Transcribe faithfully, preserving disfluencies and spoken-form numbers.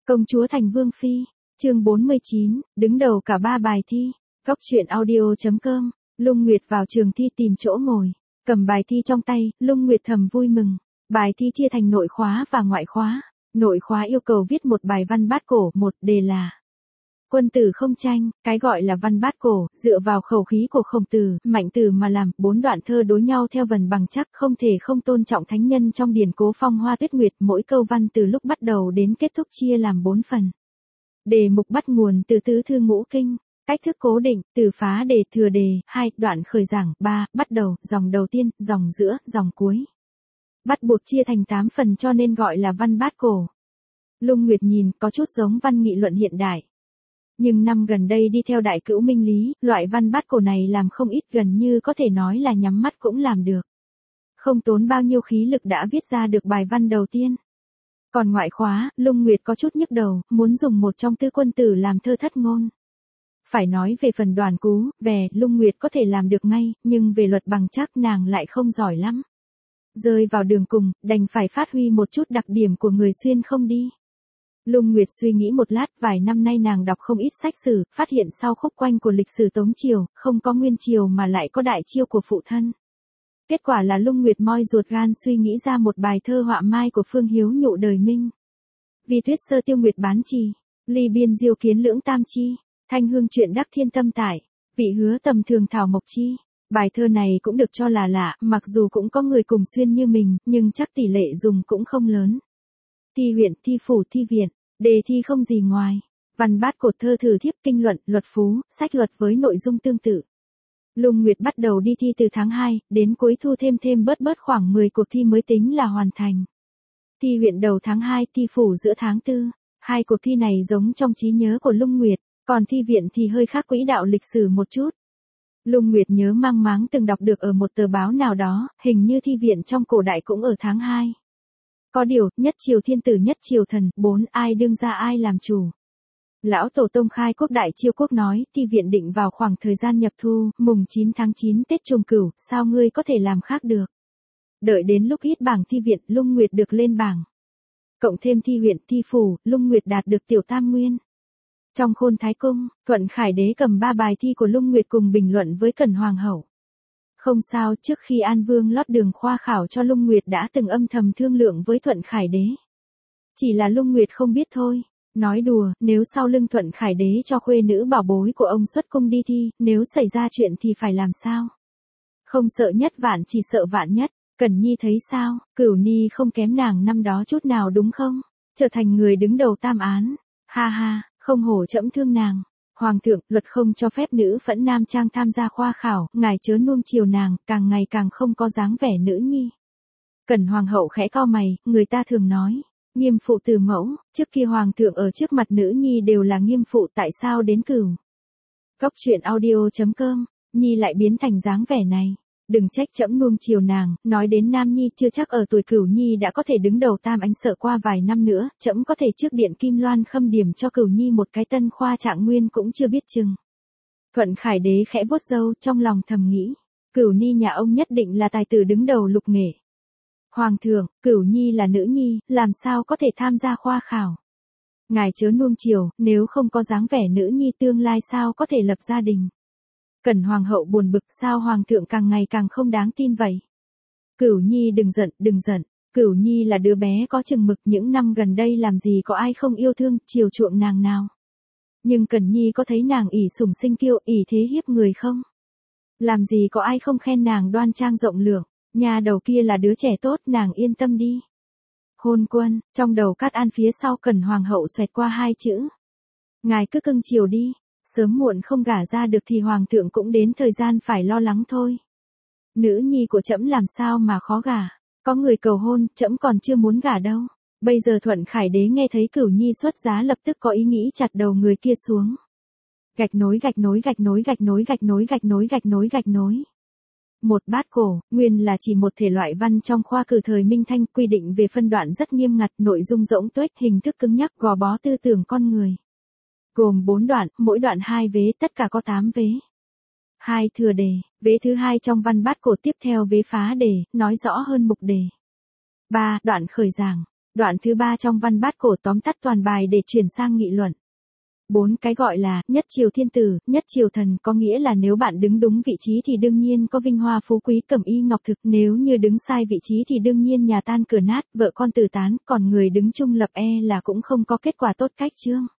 Công chúa thành vương phi, chương bốn mươi chín, đứng đầu cả ba bài thi. Góc truyện audio chấm com, Lung Nguyệt vào trường thi tìm chỗ ngồi, cầm bài thi trong tay, Lung Nguyệt thầm vui mừng. Bài thi chia thành nội khóa và ngoại khóa. Nội khóa yêu cầu viết một bài văn bát cổ, một đề là quân tử không tranh. Cái gọi là văn bát cổ, dựa vào khẩu khí của Khổng Tử, Mạnh Tử mà làm, bốn đoạn thơ đối nhau theo vần bằng chắc, không thể không tôn trọng thánh nhân trong điển cố Phong Hoa Tuyết Nguyệt. Mỗi câu văn từ lúc bắt đầu đến kết thúc chia làm bốn phần. Đề mục bắt nguồn từ tứ thư ngũ kinh. Cách thức cố định, từ phá đề, thừa đề, hai, đoạn khởi giảng, ba, bắt đầu, dòng đầu tiên, dòng giữa, dòng cuối. Bắt buộc chia thành tám phần cho nên gọi là văn bát cổ. Lung Nguyệt nhìn, có chút giống văn nghị luận hiện đại. Nhưng năm gần đây đi theo đại cữu Minh Lý, loại văn bát cổ này làm không ít, gần như có thể nói là nhắm mắt cũng làm được. Không tốn bao nhiêu khí lực đã viết ra được bài văn đầu tiên. Còn ngoại khóa, Lung Nguyệt có chút nhức đầu, muốn dùng một trong tư quân tử làm thơ thất ngôn. Phải nói về phần đoàn cú, về, Lung Nguyệt có thể làm được ngay, nhưng về luật bằng chắc nàng lại không giỏi lắm. Rơi vào đường cùng, đành phải phát huy một chút đặc điểm của người xuyên không đi. Lung Nguyệt suy nghĩ một lát, vài năm nay nàng đọc không ít sách sử, phát hiện sau khúc quanh của lịch sử Tống Triều, không có Nguyên Triều mà lại có Đại Chiêu của phụ thân. Kết quả là Lung Nguyệt moi ruột gan suy nghĩ ra một bài thơ họa mai của Phương Hiếu nhụ đời Minh. Vi thuyết sơ tiêu nguyệt bán trì, ly biên diêu kiến lưỡng tam chi, thanh hương chuyện đắc thiên tâm tại, vị hứa tầm thường thảo mộc chi. Bài thơ này cũng được cho là lạ, mặc dù cũng có người cùng xuyên như mình, nhưng chắc tỷ lệ dùng cũng không lớn. Thi huyện, thi phủ, thi viện, đề thi không gì ngoài. Văn bát cổ, thơ thử thiếp, kinh luận, luật phú, sách luật với nội dung tương tự. Lung Nguyệt bắt đầu đi thi từ tháng hai, đến cuối thu thêm thêm bớt bớt khoảng mười cuộc thi mới tính là hoàn thành. Thi huyện đầu tháng hai, thi phủ giữa tháng tư. Hai cuộc thi này giống trong trí nhớ của Lung Nguyệt, còn thi viện thì hơi khác quỹ đạo lịch sử một chút. Lung Nguyệt nhớ mang máng từng đọc được ở một tờ báo nào đó, hình như thi viện trong cổ đại cũng ở tháng hai. Có điều, nhất triều thiên tử nhất triều thần, bốn, ai đương ra ai làm chủ. Lão Tổ Tông khai quốc Đại Chiêu quốc nói, thi viện định vào khoảng thời gian nhập thu, mùng chín tháng chín Tết Trùng Cửu, sao ngươi có thể làm khác được. Đợi đến lúc hít bảng thi viện, Lung Nguyệt được lên bảng. Cộng thêm thi huyện, thi phủ, Lung Nguyệt đạt được tiểu tam nguyên. Trong Khôn Thái Cung, Thuận Khải Đế cầm ba bài thi của Lung Nguyệt cùng bình luận với Cẩn Hoàng hậu. Không sao, trước khi An Vương lót đường khoa khảo cho Lung Nguyệt đã từng âm thầm thương lượng với Thuận Khải Đế. Chỉ là Lung Nguyệt không biết thôi. Nói đùa, nếu sau lưng Thuận Khải Đế cho khuê nữ bảo bối của ông xuất cung đi thi, nếu xảy ra chuyện thì phải làm sao? Không sợ nhất vạn chỉ sợ vạn nhất. Cẩn Nhi thấy sao, Cửu Ni không kém nàng năm đó chút nào đúng không? Trở thành người đứng đầu tam án. Ha ha, không hổ trẫm thương nàng. Hoàng thượng, luật không cho phép nữ phẫn nam trang tham gia khoa khảo, ngài chớ nuông chiều nàng, càng ngày càng không có dáng vẻ nữ nhi. Cẩn Hoàng hậu khẽ cau mày, người ta thường nói, nghiêm phụ từ mẫu, trước kia Hoàng thượng ở trước mặt nữ nhi đều là nghiêm phụ, tại sao đến Cửu? Góc truyện audio chấm com, Nhi lại biến thành dáng vẻ này. Đừng trách trẫm nuông chiều nàng, nói đến Nam Nhi chưa chắc ở tuổi Cửu Nhi đã có thể đứng đầu tam anh, sợ qua vài năm nữa, trẫm có thể trước điện Kim Loan khâm điểm cho Cửu Nhi một cái tân khoa trạng nguyên cũng chưa biết chừng. Thuận Khải Đế khẽ vuốt râu, trong lòng thầm nghĩ, Cửu Nhi nhà ông nhất định là tài tử đứng đầu lục nghệ. Hoàng thượng, Cửu Nhi là nữ nhi, làm sao có thể tham gia khoa khảo? Ngài chớ nuông chiều, nếu không có dáng vẻ nữ nhi tương lai sao có thể lập gia đình? Cẩn Hoàng hậu buồn bực, sao Hoàng thượng càng ngày càng không đáng tin vậy? Cửu Nhi đừng giận, đừng giận. Cửu Nhi là đứa bé có chừng mực, những năm gần đây làm gì có ai không yêu thương, chiều chuộng nàng nào. Nhưng Cẩn Nhi có thấy nàng ỷ sủng sinh kiêu, ỷ thế hiếp người không? Làm gì có ai không khen nàng đoan trang rộng lượng, nhà đầu kia là đứa trẻ tốt, nàng yên tâm đi. Hôn quân, trong đầu Cát An phía sau Cẩn Hoàng hậu xoẹt qua hai chữ. Ngài cứ cưng chiều đi. Sớm muộn không gả ra được thì Hoàng thượng cũng đến thời gian phải lo lắng thôi. Nữ nhi của trẫm làm sao mà khó gả, có người cầu hôn, trẫm còn chưa muốn gả đâu. Bây giờ Thuận Khải Đế nghe thấy Cửu Nhi xuất giá lập tức có ý nghĩ chặt đầu người kia xuống. Gạch nối gạch nối gạch nối gạch nối gạch nối gạch nối gạch nối gạch nối. Một bát cổ, nguyên là chỉ một thể loại văn trong khoa cử thời Minh Thanh, quy định về phân đoạn rất nghiêm ngặt, nội dung rỗng tuếch, hình thức cứng nhắc, gò bó tư tưởng con người. Gồm bốn đoạn, mỗi đoạn hai vế, tất cả có tám vế. Hai, thừa đề, vế thứ hai trong văn bát cổ, tiếp theo vế phá đề, nói rõ hơn mục đề. Ba, đoạn khởi giảng, Đoạn thứ ba trong văn bát cổ tóm tắt toàn bài để chuyển sang nghị luận. Bốn cái gọi là nhất triều thiên tử, nhất triều thần có nghĩa là nếu bạn đứng đúng vị trí thì đương nhiên có vinh hoa phú quý cẩm y ngọc thực, nếu như đứng sai vị trí thì đương nhiên nhà tan cửa nát, vợ con tử tán, còn người đứng trung lập e là cũng không có kết quả tốt cách chương.